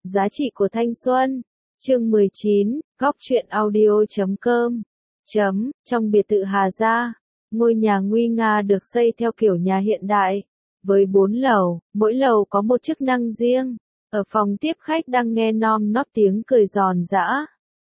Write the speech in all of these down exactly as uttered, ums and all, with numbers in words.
Giá trị của thanh xuân. Chương mười chín, góc truyện audio chấm com. Chấm, trong biệt thự Hà Gia, ngôi nhà nguy nga được xây theo kiểu nhà hiện đại, với bốn lầu, mỗi lầu có một chức năng riêng. Ở phòng tiếp khách đang nghe nom nóp tiếng cười giòn giã,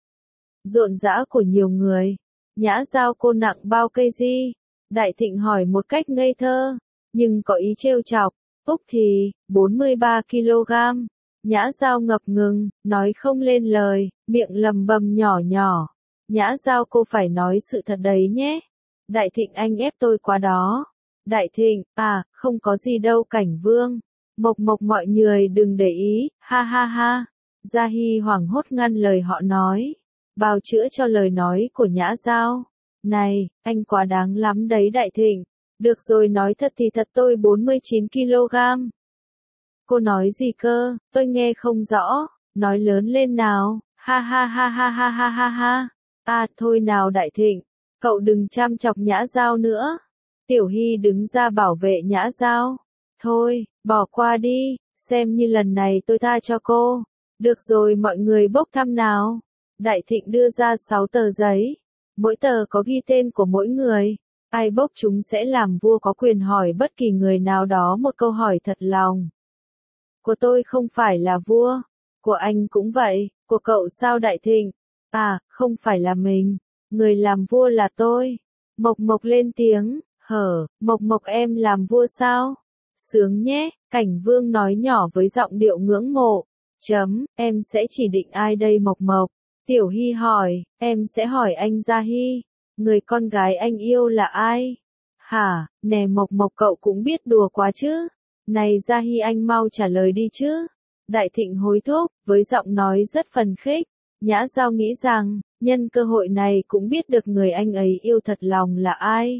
rộn rã của nhiều người. Nhã Giao cô nặng bao cây gì? Đại Thịnh hỏi một cách ngây thơ, nhưng có ý trêu chọc. Úc thì, bốn mươi ba ki lô gam. Nhã Giao ngập ngừng, nói không lên lời, miệng lầm bầm nhỏ nhỏ. Nhã Giao cô phải nói sự thật đấy nhé. Đại Thịnh anh ép tôi quá đó. Đại Thịnh, à, không có gì đâu Cảnh Vương. Mộc Mộc mọi người đừng để ý, ha ha ha. Gia Hy hoảng hốt ngăn lời họ nói, bào chữa cho lời nói của Nhã Giao. Này, anh quá đáng lắm đấy Đại Thịnh. Được rồi nói thật thì thật tôi bốn mươi chín ki lô gam. Cô nói gì cơ, tôi nghe không rõ, nói lớn lên nào, ha ha ha ha ha ha ha ha. À thôi nào Đại Thịnh, cậu đừng chăm chọc Nhã Giao nữa. Tiểu Hy đứng ra bảo vệ Nhã Giao. Thôi, bỏ qua đi, xem như lần này tôi tha cho cô. Được rồi mọi người bốc thăm nào. Đại Thịnh đưa ra sáu tờ giấy, mỗi tờ có ghi tên của mỗi người. Ai bốc chúng sẽ làm vua có quyền hỏi bất kỳ người nào đó một câu hỏi thật lòng. Của tôi không phải là vua, của anh cũng vậy, của cậu sao Đại Thịnh? À, không phải là mình, người làm vua là tôi. Mộc Mộc lên tiếng, hở, Mộc Mộc em làm vua sao? Sướng nhé, Cảnh Vương nói nhỏ với giọng điệu ngưỡng mộ. Chấm, em sẽ chỉ định ai đây Mộc Mộc? Tiểu Hy hỏi, em sẽ hỏi anh Gia Hy. Người con gái anh yêu là ai? Hả, nè Mộc Mộc cậu cũng biết đùa quá chứ. Này Gia Hy anh mau trả lời đi chứ. Đại Thịnh hối thúc, với giọng nói rất phấn khích. Nhã Giao nghĩ rằng, nhân cơ hội này cũng biết được người anh ấy yêu thật lòng là ai.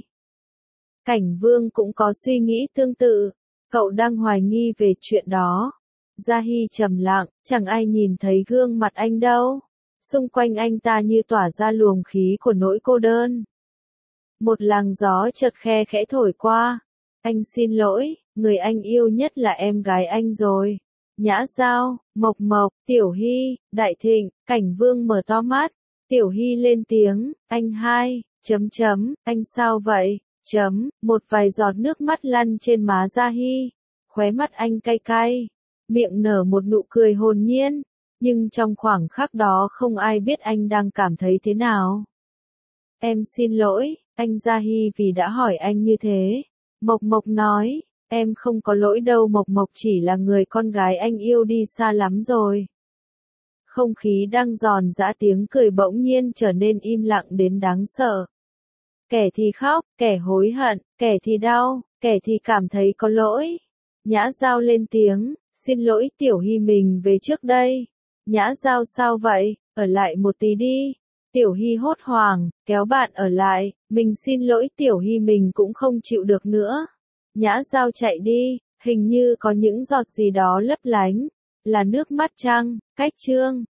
Cảnh Vương cũng có suy nghĩ tương tự. Cậu đang hoài nghi về chuyện đó. Gia Hy trầm lặng, chẳng ai nhìn thấy gương mặt anh đâu. Xung quanh anh ta như tỏa ra luồng khí của nỗi cô đơn. Một làn gió chợt khe khẽ thổi qua. Anh xin lỗi, người anh yêu nhất là em gái anh rồi. Nhã Giao, Mộc Mộc, Tiểu Hy, Đại Thịnh, Cảnh Vương mở to mắt. Tiểu Hy lên tiếng, anh hai, chấm chấm, anh sao vậy, chấm, một vài giọt nước mắt lăn trên má Gia Hy. Khóe mắt anh cay cay, miệng nở một nụ cười hồn nhiên. Nhưng trong khoảng khắc đó không ai biết anh đang cảm thấy thế nào. Em xin lỗi, anh Gia Hy vì đã hỏi anh như thế. Mộc Mộc nói, em không có lỗi đâu Mộc Mộc chỉ là người con gái anh yêu đi xa lắm rồi. Không khí đang giòn giã tiếng cười bỗng nhiên trở nên im lặng đến đáng sợ. Kẻ thì khóc, kẻ hối hận, kẻ thì đau, kẻ thì cảm thấy có lỗi. Nhã Giao lên tiếng, xin lỗi Tiểu Hy mình về trước đây. Nhã Giao sao vậy, ở lại một tí đi. Tiểu Hy hốt hoảng, kéo bạn ở lại, mình xin lỗi Tiểu Hy mình cũng không chịu được nữa. Nhã Giao chạy đi, hình như có những giọt gì đó lấp lánh, là nước mắt chăng, cách chương.